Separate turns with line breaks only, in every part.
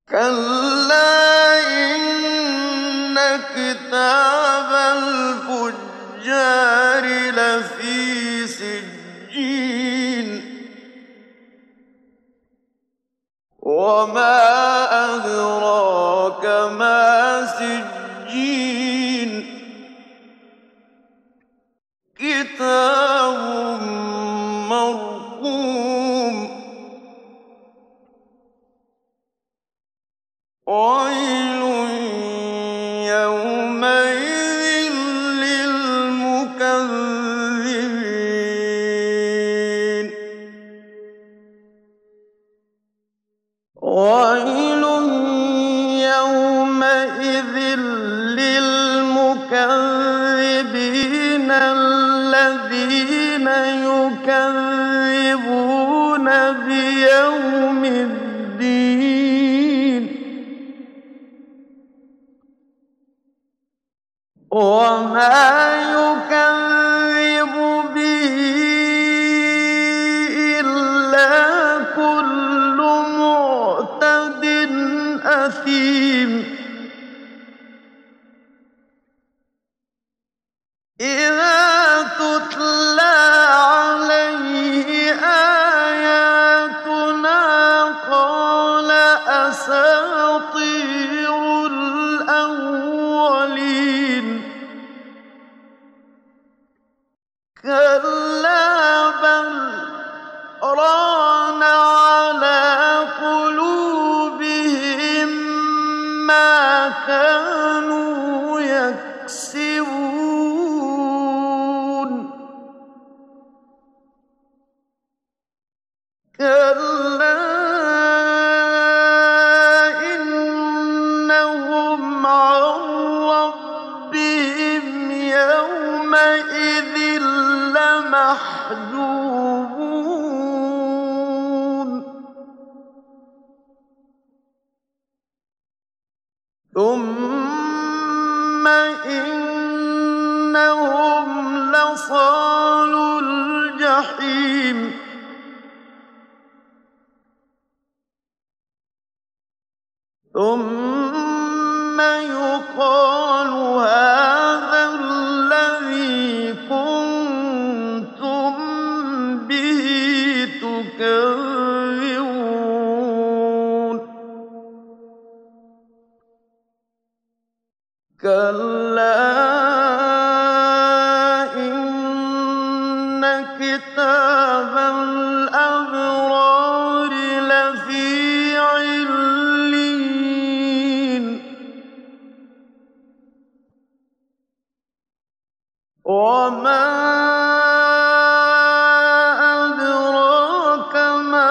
كَلَّا إِنَّ كِتَابَ الْفُجَّارِ لَفِي سِجِّينٍ وَمَا أَدْرَاكَ مَا سِجِّينٌ كِتَابٌ مَّرْقُومٌ وَيْلٌ يَوْمَئِذٍ لِّلْمُكَذِّبِينَ وَيْلٌ يَوْمَئِذٍ لِّلْمُكَذِّبِينَ الَّذِينَ يُكَذِّبُونَ بِيَوْمِ الدِّينِ وَمَا يُكَذِّبُ بِهِ إِلَّا كُلُّ مُعْتَدٍ أَثِيمٍ إِذَا تُتْلَىٰ عَلَيْهِ آيَاتُنَا قَالَ أَسَاطِيرُ الْأَوَّلِينَ كَلَّا بَلْ رَانَ عَلَىٰ قُلُوبِهِم مَّا كَانُوا يَكْسِبُونَ كَلَّا إِنَّهُمْ عَن رَّبِّهِمْ يَوْمَئِذٍ لَّمَحْجُوبُونَ ثُمَّ إِنَّهُمْ لَصَالُو الْجَحِيمِ ثُمَّ يُقَالُ هَٰذَا الَّذِي كُنتُم بِهِ تُكَذِّبُونَ كَلَّا إِنَّ كِتَابَ الْأَبْرَارِ لَفِي عِلِّيِّينَ وَمَا أَدْرَاكَ مَا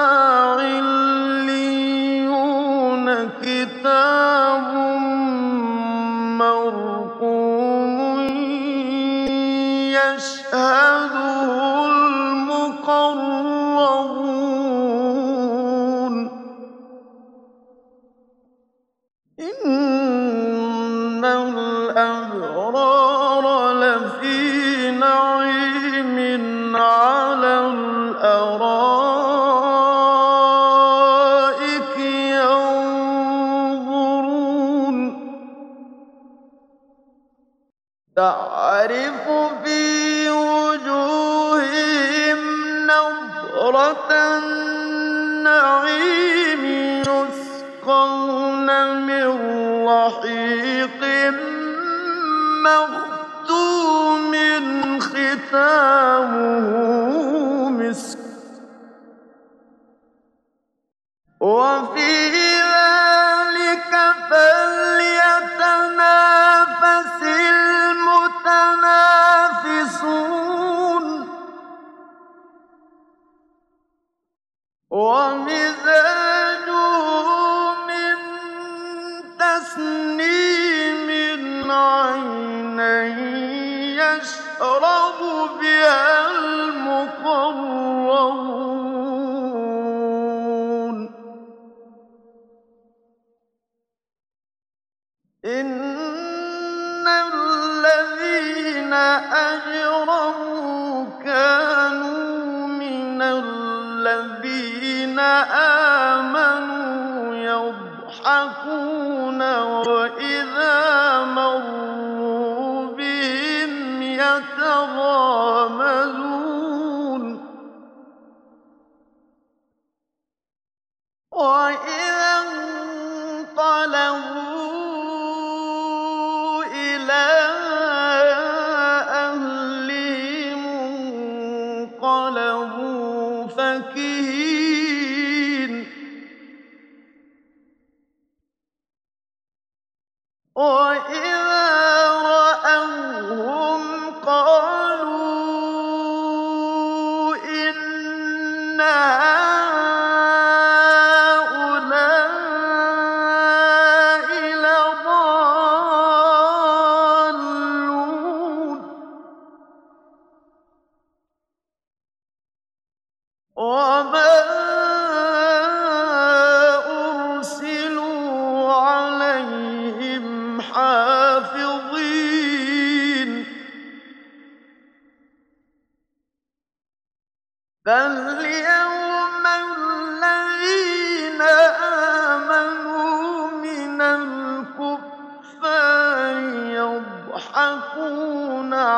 عِلِّيُّونَ كِتَابٌ مَّرْقُومٌ يَشْهَدُهُ الْمُقَرَّبُونَ إِنَّ الْأَبْرَارَ لَفِي نَعِيمٍ عَلَى الْأَرَائِكِ يَنظُرُونَ تَعْرِفُ فِي وُجُوهِهِمْ نَضْرَةَ النَّعِيمِ يُسْقَوْنَ مِن رَّحِيقٍ مَّخْتُومٍ خِتَامُهُ مِسْكٌ وَفِي ذَٰلِكَ فَلْيَتَنَافَسِ الْمُتَنَافِسُونَ وَمِزَاجُهُ مِن تَسْنِيمٍ عَيْنًا يَشْرَبُ بِهَا الْمُقَرَّبُونَ إِنَّ الَّذِينَ أَجْرَمُوا كَانُوا مِنَ الَّذِينَ آمَنُوا يَضْحَكُونَ يضحكون وإذا مروا بهم يتغامزون وإذا انقلبوا إلى أهلهم انقلبوا فكهين وإذا رأوهم قالوا إن هؤلاء لضالون وما أرسلوا عليهم حافظين فاليوم